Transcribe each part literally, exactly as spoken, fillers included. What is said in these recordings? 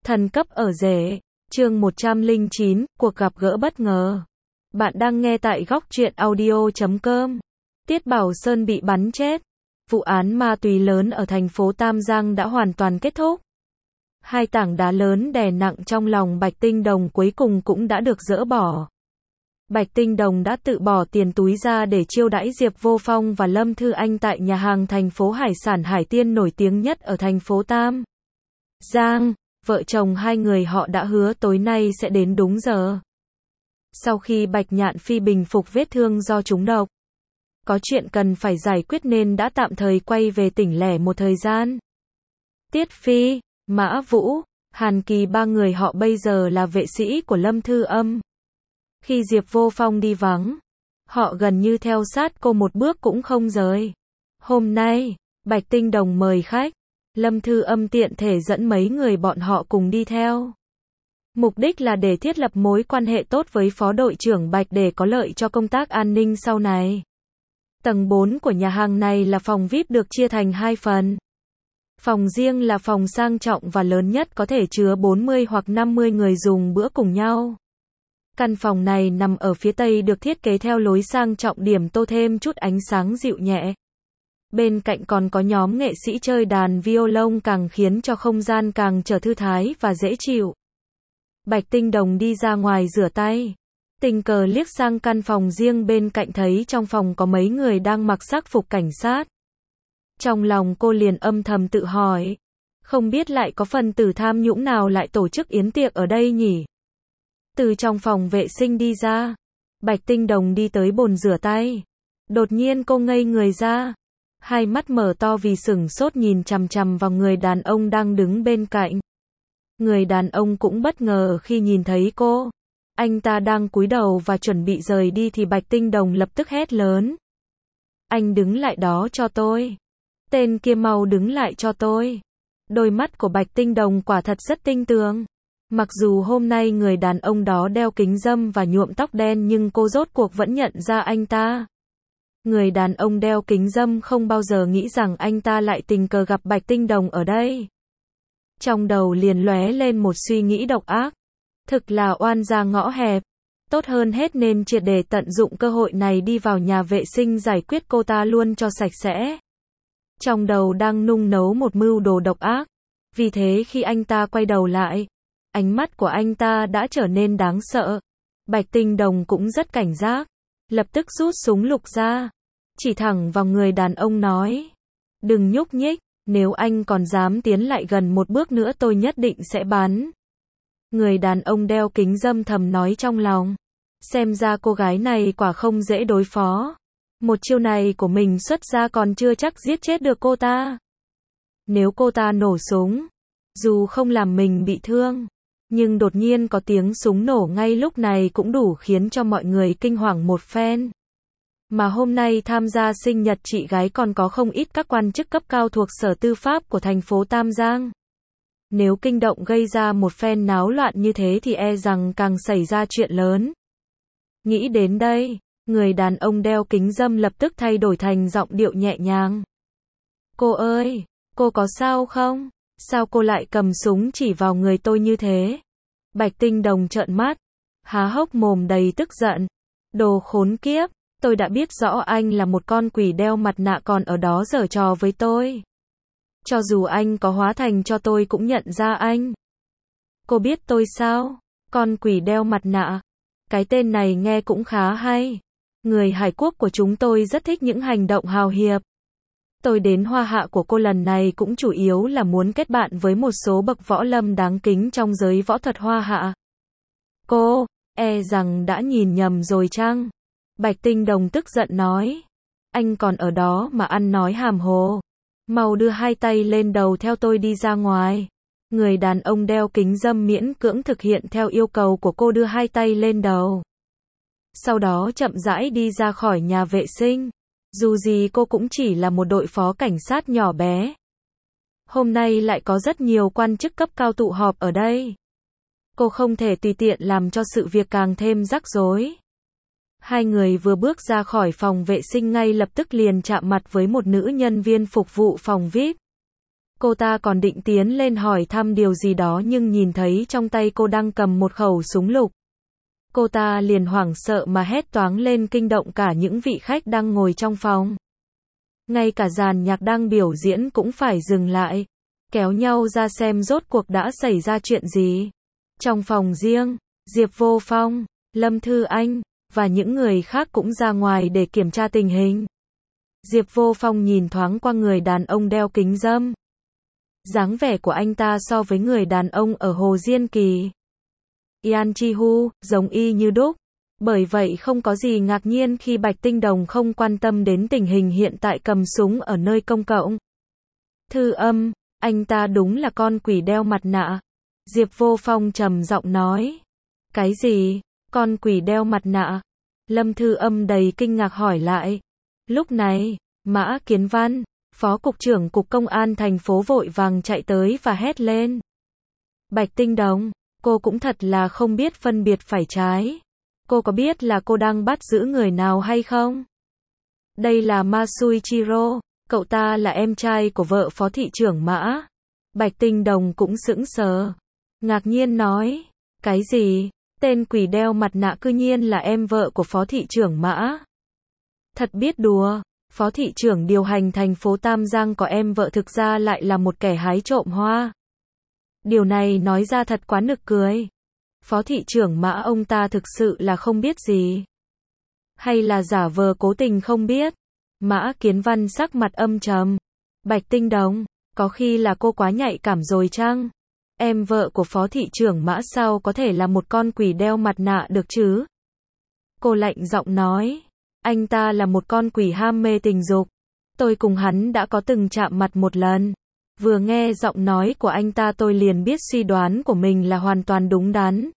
Thần cấp ở rể, chương một trăm lẻ chín, cuộc gặp gỡ bất ngờ. Bạn đang nghe tại góc truyện audio chấm com. Tiết Bảo Sơn bị bắn chết. Vụ án ma túy lớn ở thành phố Tam Giang đã hoàn toàn kết thúc. Hai tảng đá lớn đè nặng trong lòng Bạch Tinh Đồng cuối cùng cũng đã được dỡ bỏ. Bạch Tinh Đồng đã tự bỏ tiền túi ra để chiêu đãi Diệp Vô Phong và Lâm Thư Anh tại nhà hàng thành phố hải sản Hải Tiên nổi tiếng nhất ở thành phố Tam Giang. Vợ chồng hai người họ đã hứa tối nay sẽ đến đúng giờ. Sau khi Bạch Nhạn Phi bình phục vết thương do trúng độc, có chuyện cần phải giải quyết nên đã tạm thời quay về tỉnh lẻ một thời gian. Tiết Phi, Mã Vũ, Hàn Kỳ ba người họ bây giờ là vệ sĩ của Lâm Thư Âm. Khi Diệp Vô Phong đi vắng, họ gần như theo sát cô một bước cũng không rời. Hôm nay, Bạch Tinh Đồng mời khách, Lâm Thư Âm tiện thể dẫn mấy người bọn họ cùng đi theo. Mục đích là để thiết lập mối quan hệ tốt với Phó đội trưởng Bạch để có lợi cho công tác an ninh sau này. Tầng bốn của nhà hàng này là phòng vi ai pi được chia thành hai phần. Phòng riêng là phòng sang trọng và lớn nhất có thể chứa bốn mươi hoặc năm mươi người dùng bữa cùng nhau. Căn phòng này nằm ở phía tây được thiết kế theo lối sang trọng, điểm tô thêm chút ánh sáng dịu nhẹ. Bên cạnh còn có nhóm nghệ sĩ chơi đàn violon càng khiến cho không gian càng trở thư thái và dễ chịu. Bạch Tinh Đồng đi ra ngoài rửa tay, tình cờ liếc sang căn phòng riêng bên cạnh thấy trong phòng có mấy người đang mặc sắc phục cảnh sát. Trong lòng cô liền âm thầm tự hỏi, không biết lại có phần tử tham nhũng nào lại tổ chức yến tiệc ở đây nhỉ? Từ trong phòng vệ sinh đi ra, Bạch Tinh Đồng đi tới bồn rửa tay. Đột nhiên cô ngây người ra, hai mắt mở to vì sửng sốt nhìn chằm chằm vào người đàn ông đang đứng bên cạnh. Người đàn ông cũng bất ngờ khi nhìn thấy cô. Anh ta đang cúi đầu và chuẩn bị rời đi thì Bạch Tinh Đồng lập tức hét lớn. Anh đứng lại đó cho tôi. Tên kia mau đứng lại cho tôi. Đôi mắt của Bạch Tinh Đồng quả thật rất tinh tường. Mặc dù hôm nay người đàn ông đó đeo kính râm và nhuộm tóc đen nhưng cô rốt cuộc vẫn nhận ra anh ta. Người đàn ông đeo kính râm không bao giờ nghĩ rằng anh ta lại tình cờ gặp Bạch Tinh Đồng ở đây. Trong đầu liền lóe lên một suy nghĩ độc ác. Thực là oan gia ngõ hẹp. Tốt hơn hết nên triệt để tận dụng cơ hội này đi vào nhà vệ sinh giải quyết cô ta luôn cho sạch sẽ. Trong đầu đang nung nấu một mưu đồ độc ác. Vì thế khi anh ta quay đầu lại, ánh mắt của anh ta đã trở nên đáng sợ. Bạch Tinh Đồng cũng rất cảnh giác, lập tức rút súng lục ra, chỉ thẳng vào người đàn ông nói. Đừng nhúc nhích, nếu anh còn dám tiến lại gần một bước nữa tôi nhất định sẽ bắn. Người đàn ông đeo kính râm thầm nói trong lòng. Xem ra cô gái này quả không dễ đối phó. Một chiêu này của mình xuất ra còn chưa chắc giết chết được cô ta. Nếu cô ta nổ súng, dù không làm mình bị thương, nhưng đột nhiên có tiếng súng nổ ngay lúc này cũng đủ khiến cho mọi người kinh hoàng một phen. Mà hôm nay tham gia sinh nhật chị gái còn có không ít các quan chức cấp cao thuộc Sở Tư pháp của thành phố Tam Giang. Nếu kinh động gây ra một phen náo loạn như thế thì e rằng càng xảy ra chuyện lớn. Nghĩ đến đây, người đàn ông đeo kính râm lập tức thay đổi thành giọng điệu nhẹ nhàng. Cô ơi, cô có sao không? Sao cô lại cầm súng chỉ vào người tôi như thế? Bạch Tinh Đồng trợn mắt, há hốc mồm đầy tức giận. Đồ khốn kiếp, tôi đã biết rõ anh là một con quỷ đeo mặt nạ còn ở đó giở trò với tôi. Cho dù anh có hóa thành cho tôi cũng nhận ra anh. Cô biết tôi sao? Con quỷ đeo mặt nạ. Cái tên này nghe cũng khá hay. Người Hải Quốc của chúng tôi rất thích những hành động hào hiệp. Tôi đến Hoa Hạ của cô lần này cũng chủ yếu là muốn kết bạn với một số bậc võ lâm đáng kính trong giới võ thuật Hoa Hạ. Cô, e rằng đã nhìn nhầm rồi chăng? Bạch Tinh Đồng tức giận nói. Anh còn ở đó mà ăn nói hàm hồ. Mau đưa hai tay lên đầu theo tôi đi ra ngoài. Người đàn ông đeo kính râm miễn cưỡng thực hiện theo yêu cầu của cô đưa hai tay lên đầu. Sau đó chậm rãi đi ra khỏi nhà vệ sinh. Dù gì cô cũng chỉ là một đội phó cảnh sát nhỏ bé. Hôm nay lại có rất nhiều quan chức cấp cao tụ họp ở đây. Cô không thể tùy tiện làm cho sự việc càng thêm rắc rối. Hai người vừa bước ra khỏi phòng vệ sinh ngay lập tức liền chạm mặt với một nữ nhân viên phục vụ phòng vi ai pi. Cô ta còn định tiến lên hỏi thăm điều gì đó nhưng nhìn thấy trong tay cô đang cầm một khẩu súng lục. Cô ta liền hoảng sợ mà hét toáng lên kinh động cả những vị khách đang ngồi trong phòng. Ngay cả dàn nhạc đang biểu diễn cũng phải dừng lại, kéo nhau ra xem rốt cuộc đã xảy ra chuyện gì. Trong phòng riêng, Diệp Vô Phong, Lâm Thư Anh, và những người khác cũng ra ngoài để kiểm tra tình hình. Diệp Vô Phong nhìn thoáng qua người đàn ông đeo kính râm. Dáng vẻ của anh ta so với người đàn ông ở Hồ Diên Kỳ, Yan Chi-hu, giống y như đúc. Bởi vậy không có gì ngạc nhiên khi Bạch Tinh Đồng không quan tâm đến tình hình hiện tại cầm súng ở nơi công cộng. Thư Âm, anh ta đúng là con quỷ đeo mặt nạ. Diệp Vô Phong trầm giọng nói. Cái gì? Con quỷ đeo mặt nạ? Lâm Thư Âm đầy kinh ngạc hỏi lại. Lúc này, Mã Kiến Văn, Phó Cục trưởng Cục Công an thành phố vội vàng chạy tới và hét lên. Bạch Tinh Đồng, cô cũng thật là không biết phân biệt phải trái. Cô có biết là cô đang bắt giữ người nào hay không? Đây là Masuichiro, cậu ta là em trai của vợ Phó thị trưởng Mã. Bạch Tinh Đồng cũng sững sờ, ngạc nhiên nói. Cái gì? Tên quỷ đeo mặt nạ cư nhiên là em vợ của Phó thị trưởng Mã. Thật biết đùa, Phó thị trưởng điều hành thành phố Tam Giang có em vợ thực ra lại là một kẻ hái trộm hoa. Điều này nói ra thật quá nực cười. Phó thị trưởng Mã ông ta thực sự là không biết gì? Hay là giả vờ cố tình không biết? Mã Kiến Văn sắc mặt âm trầm. Bạch Tinh Đồng, có khi là cô quá nhạy cảm rồi chăng? Em vợ của Phó thị trưởng Mã sao có thể là một con quỷ đeo mặt nạ được chứ? Cô lạnh giọng nói. Anh ta là một con quỷ ham mê tình dục. Tôi cùng hắn đã có từng chạm mặt một lần. Vừa nghe giọng nói của anh ta tôi liền biết suy đoán của mình là hoàn toàn đúng đắn.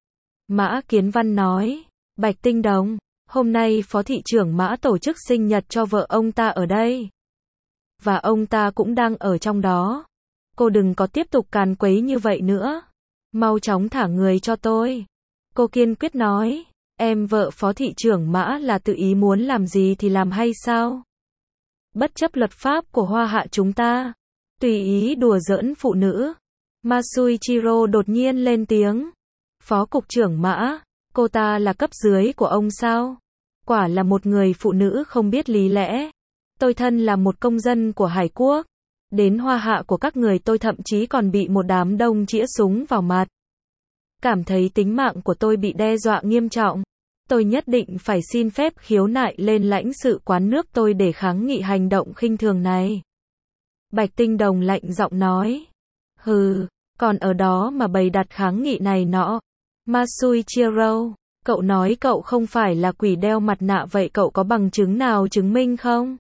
Mã Kiến Văn nói. Bạch Tinh Đồng, hôm nay Phó thị trưởng Mã tổ chức sinh nhật cho vợ ông ta ở đây. Và ông ta cũng đang ở trong đó. Cô đừng có tiếp tục càn quấy như vậy nữa. Mau chóng thả người cho tôi. Cô kiên quyết nói. Em vợ Phó thị trưởng Mã là tự ý muốn làm gì thì làm hay sao? Bất chấp luật pháp của Hoa Hạ chúng ta. Tùy ý đùa giỡn phụ nữ. Masuichiro đột nhiên lên tiếng. Phó cục trưởng Mã, cô ta là cấp dưới của ông sao? Quả là một người phụ nữ không biết lý lẽ. Tôi thân là một công dân của Hải Quốc. Đến Hoa Hạ của các người tôi thậm chí còn bị một đám đông chĩa súng vào mặt. Cảm thấy tính mạng của tôi bị đe dọa nghiêm trọng. Tôi nhất định phải xin phép khiếu nại lên lãnh sự quán nước tôi để kháng nghị hành động khinh thường này. Bạch Tinh Đồng lạnh giọng nói. Hừ, còn ở đó mà bày đặt kháng nghị này nọ. Masuichiro, cậu nói cậu không phải là quỷ đeo mặt nạ vậy cậu có bằng chứng nào chứng minh không?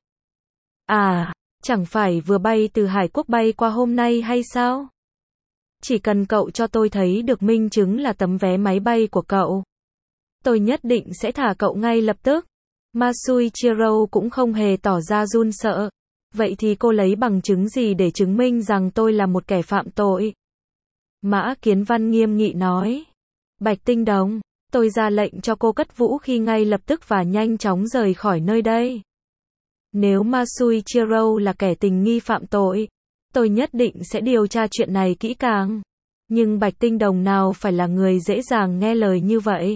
À, chẳng phải vừa bay từ Hải Quốc bay qua hôm nay hay sao? Chỉ cần cậu cho tôi thấy được minh chứng là tấm vé máy bay của cậu. Tôi nhất định sẽ thả cậu ngay lập tức. Masuichiro cũng không hề tỏ ra run sợ. Vậy thì cô lấy bằng chứng gì để chứng minh rằng tôi là một kẻ phạm tội? Mã Kiến Văn nghiêm nghị nói. Bạch Tinh Đồng, tôi ra lệnh cho cô cất vũ khí ngay lập tức và nhanh chóng rời khỏi nơi đây. Nếu Masuichiro là kẻ tình nghi phạm tội, tôi nhất định sẽ điều tra chuyện này kỹ càng. Nhưng Bạch Tinh Đồng nào phải là người dễ dàng nghe lời như vậy?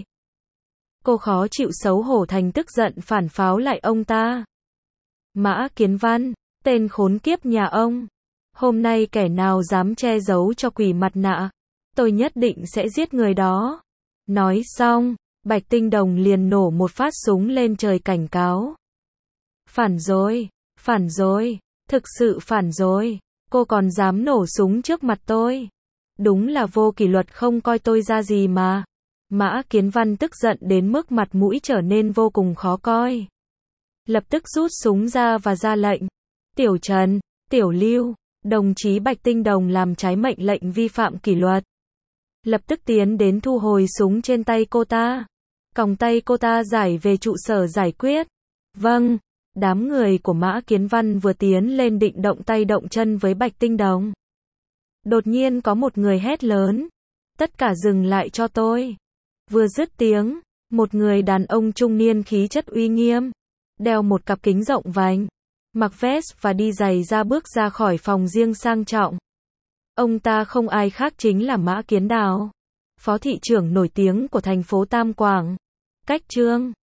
Cô khó chịu xấu hổ thành tức giận phản pháo lại ông ta. Mã Kiến Văn, tên khốn kiếp nhà ông. Hôm nay kẻ nào dám che giấu cho quỷ mặt nạ, tôi nhất định sẽ giết người đó. Nói xong, Bạch Tinh Đồng liền nổ một phát súng lên trời cảnh cáo. Phản rồi, phản rồi, thực sự phản rồi. Cô còn dám nổ súng trước mặt tôi. Đúng là vô kỷ luật không coi tôi ra gì mà. Mã Kiến Văn tức giận đến mức mặt mũi trở nên vô cùng khó coi. Lập tức rút súng ra và ra lệnh. Tiểu Trần, Tiểu Lưu, đồng chí Bạch Tinh Đồng làm trái mệnh lệnh vi phạm kỷ luật. Lập tức tiến đến thu hồi súng trên tay cô ta. Còng tay cô ta giải về trụ sở giải quyết. Vâng, đám người của Mã Kiến Văn vừa tiến lên định động tay động chân với Bạch Tinh Đồng. Đột nhiên có một người hét lớn. Tất cả dừng lại cho tôi. Vừa dứt tiếng, một người đàn ông trung niên khí chất uy nghiêm, đeo một cặp kính rộng vành, mặc vest và đi giày ra bước ra khỏi phòng riêng sang trọng. Ông ta không ai khác chính là Mã Kiến Đào, phó thị trưởng nổi tiếng của thành phố Tam Quảng. Cách chương